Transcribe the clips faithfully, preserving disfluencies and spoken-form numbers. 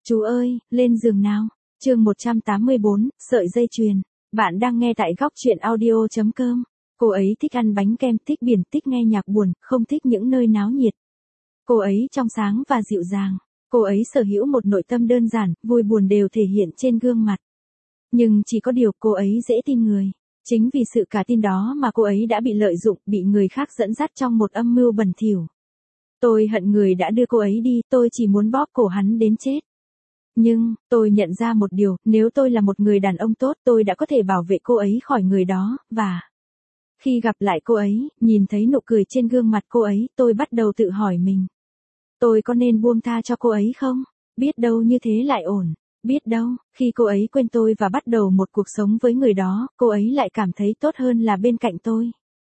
Chú ơi, lên giường nào. Chương một trăm tám mươi bốn, sợi dây chuyền. Bạn đang nghe tại góc truyện audio chấm com. Cô ấy thích ăn bánh kem, thích biển, thích nghe nhạc buồn, không thích những nơi náo nhiệt. Cô ấy trong sáng và dịu dàng. Cô ấy sở hữu một nội tâm đơn giản, vui buồn đều thể hiện trên gương mặt. Nhưng chỉ có điều cô ấy dễ tin người. Chính vì sự cả tin đó mà cô ấy đã bị lợi dụng, bị người khác dẫn dắt trong một âm mưu bẩn thỉu. Tôi hận người đã đưa cô ấy đi, tôi chỉ muốn bóp cổ hắn đến chết. Nhưng, tôi nhận ra một điều, nếu tôi là một người đàn ông tốt, tôi đã có thể bảo vệ cô ấy khỏi người đó, và... Khi gặp lại cô ấy, nhìn thấy nụ cười trên gương mặt cô ấy, tôi bắt đầu tự hỏi mình. Tôi có nên buông tha cho cô ấy không? Biết đâu như thế lại ổn. Biết đâu, khi cô ấy quên tôi và bắt đầu một cuộc sống với người đó, cô ấy lại cảm thấy tốt hơn là bên cạnh tôi.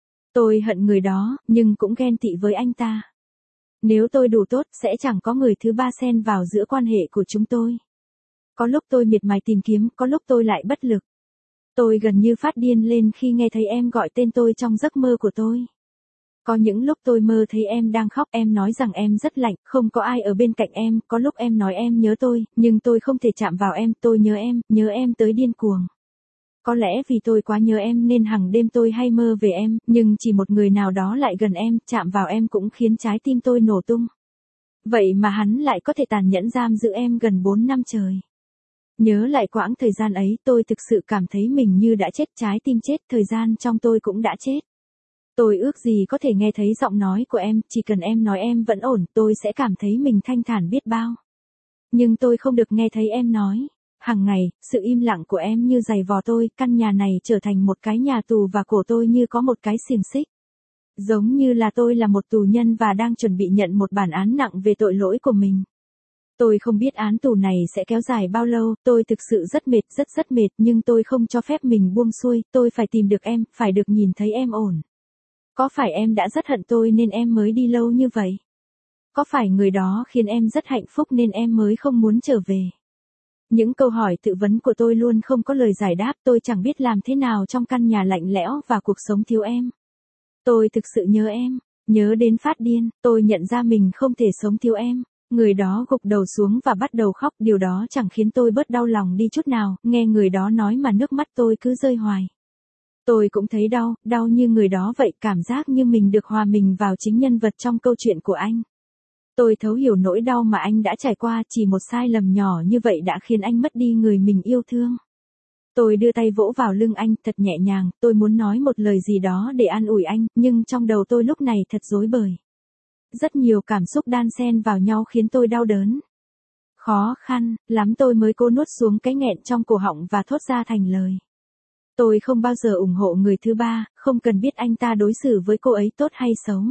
Tôi hận người đó, nhưng cũng ghen tị với anh ta. Nếu tôi đủ tốt, sẽ chẳng có người thứ ba xen vào giữa quan hệ của chúng tôi. Có lúc tôi miệt mài tìm kiếm, có lúc tôi lại bất lực. Tôi gần như phát điên lên khi nghe thấy em gọi tên tôi trong giấc mơ của tôi. Có những lúc tôi mơ thấy em đang khóc, em nói rằng em rất lạnh, không có ai ở bên cạnh em, có lúc em nói em nhớ tôi, nhưng tôi không thể chạm vào em, tôi nhớ em, nhớ em tới điên cuồng. Có lẽ vì tôi quá nhớ em nên hàng đêm tôi hay mơ về em, nhưng chỉ một người nào đó lại gần em, chạm vào em cũng khiến trái tim tôi nổ tung. Vậy mà hắn lại có thể tàn nhẫn giam giữ em gần bốn năm trời. Nhớ lại quãng thời gian ấy, tôi thực sự cảm thấy mình như đã chết, trái tim chết, thời gian trong tôi cũng đã chết. Tôi ước gì có thể nghe thấy giọng nói của em, chỉ cần em nói em vẫn ổn, tôi sẽ cảm thấy mình thanh thản biết bao. Nhưng tôi không được nghe thấy em nói. Hằng ngày, sự im lặng của em như giày vò tôi, căn nhà này trở thành một cái nhà tù và cổ tôi như có một cái xiềng xích. Giống như là tôi là một tù nhân và đang chuẩn bị nhận một bản án nặng về tội lỗi của mình. Tôi không biết án tù này sẽ kéo dài bao lâu, tôi thực sự rất mệt, rất rất mệt, nhưng tôi không cho phép mình buông xuôi, tôi phải tìm được em, phải được nhìn thấy em ổn. Có phải em đã rất hận tôi nên em mới đi lâu như vậy? Có phải người đó khiến em rất hạnh phúc nên em mới không muốn trở về? Những câu hỏi tự vấn của tôi luôn không có lời giải đáp, tôi chẳng biết làm thế nào trong căn nhà lạnh lẽo và cuộc sống thiếu em. Tôi thực sự nhớ em, nhớ đến phát điên, tôi nhận ra mình không thể sống thiếu em. Người đó gục đầu xuống và bắt đầu khóc, điều đó chẳng khiến tôi bớt đau lòng đi chút nào, nghe người đó nói mà nước mắt tôi cứ rơi hoài. Tôi cũng thấy đau, đau như người đó vậy, cảm giác như mình được hòa mình vào chính nhân vật trong câu chuyện của anh. Tôi thấu hiểu nỗi đau mà anh đã trải qua, chỉ một sai lầm nhỏ như vậy đã khiến anh mất đi người mình yêu thương. Tôi đưa tay vỗ vào lưng anh thật nhẹ nhàng, tôi muốn nói một lời gì đó để an ủi anh, nhưng trong đầu tôi lúc này thật rối bời. Rất nhiều cảm xúc đan xen vào nhau khiến tôi đau đớn. Khó khăn lắm tôi mới cố nuốt xuống cái nghẹn trong cổ họng và thốt ra thành lời. Tôi không bao giờ ủng hộ người thứ ba, không cần biết anh ta đối xử với cô ấy tốt hay xấu.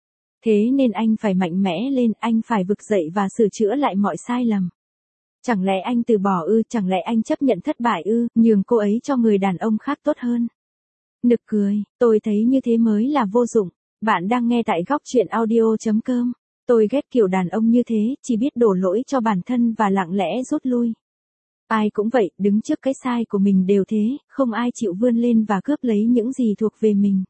Thế nên anh phải mạnh mẽ lên, anh phải vực dậy và sửa chữa lại mọi sai lầm. Chẳng lẽ anh từ bỏ ư, chẳng lẽ anh chấp nhận thất bại ư, nhường cô ấy cho người đàn ông khác tốt hơn. Nực cười, tôi thấy như thế mới là vô dụng. Bạn đang nghe tại góc truyện audio chấm com. Tôi ghét kiểu đàn ông như thế, chỉ biết đổ lỗi cho bản thân và lặng lẽ rút lui. Ai cũng vậy, đứng trước cái sai của mình đều thế, không ai chịu vươn lên và cướp lấy những gì thuộc về mình.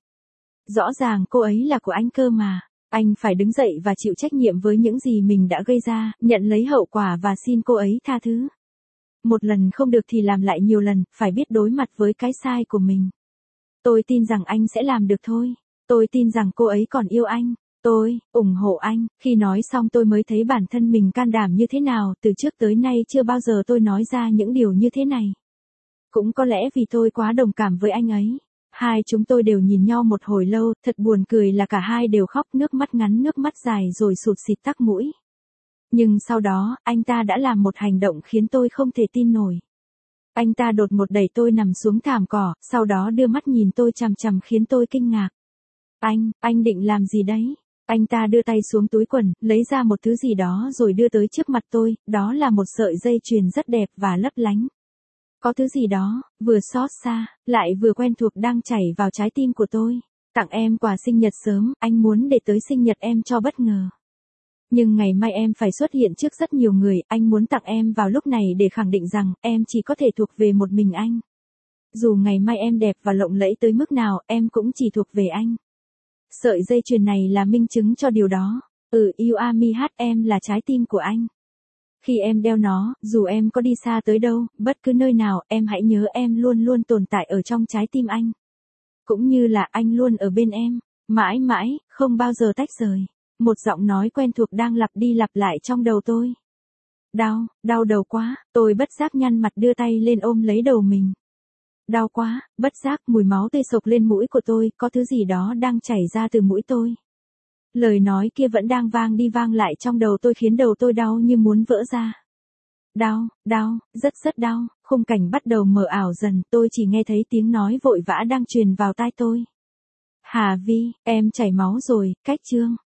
Rõ ràng cô ấy là của anh cơ mà. Anh phải đứng dậy và chịu trách nhiệm với những gì mình đã gây ra, nhận lấy hậu quả và xin cô ấy tha thứ. Một lần không được thì làm lại nhiều lần, phải biết đối mặt với cái sai của mình. Tôi tin rằng anh sẽ làm được thôi. Tôi tin rằng cô ấy còn yêu anh. Tôi ủng hộ anh. Khi nói xong tôi mới thấy bản thân mình can đảm như thế nào, từ trước tới nay chưa bao giờ tôi nói ra những điều như thế này. Cũng có lẽ vì tôi quá đồng cảm với anh ấy. Hai chúng tôi đều nhìn nhau một hồi lâu, thật buồn cười là cả hai đều khóc, nước mắt ngắn nước mắt dài rồi sụt sịt tắc mũi. Nhưng sau đó, anh ta đã làm một hành động khiến tôi không thể tin nổi. Anh ta đột ngột đẩy tôi nằm xuống thảm cỏ, sau đó đưa mắt nhìn tôi chằm chằm khiến tôi kinh ngạc. Anh, anh định làm gì đấy? Anh ta đưa tay xuống túi quần, lấy ra một thứ gì đó rồi đưa tới trước mặt tôi, đó là một sợi dây chuyền rất đẹp và lấp lánh. Có thứ gì đó, vừa xót xa, lại vừa quen thuộc đang chảy vào trái tim của tôi. Tặng em quà sinh nhật sớm, anh muốn để tới sinh nhật em cho bất ngờ. Nhưng ngày mai em phải xuất hiện trước rất nhiều người, anh muốn tặng em vào lúc này để khẳng định rằng, em chỉ có thể thuộc về một mình anh. Dù ngày mai em đẹp và lộng lẫy tới mức nào, em cũng chỉ thuộc về anh. Sợi dây chuyền này là minh chứng cho điều đó. Ừ, you are me hát, em là trái tim của anh. Khi em đeo nó, dù em có đi xa tới đâu, bất cứ nơi nào, em hãy nhớ em luôn luôn tồn tại ở trong trái tim anh. Cũng như là anh luôn ở bên em, mãi mãi, không bao giờ tách rời. Một giọng nói quen thuộc đang lặp đi lặp lại trong đầu tôi. Đau, đau đầu quá, tôi bất giác nhăn mặt đưa tay lên ôm lấy đầu mình. Đau quá, bất giác mùi máu tươi sộc lên mũi của tôi, có thứ gì đó đang chảy ra từ mũi tôi. Lời nói kia vẫn đang vang đi vang lại trong đầu tôi khiến đầu tôi đau như muốn vỡ ra. Đau, đau, rất rất đau, khung cảnh bắt đầu mờ ảo dần, tôi chỉ nghe thấy tiếng nói vội vã đang truyền vào tai tôi. Hà Vi, em chảy máu rồi, cách Trương.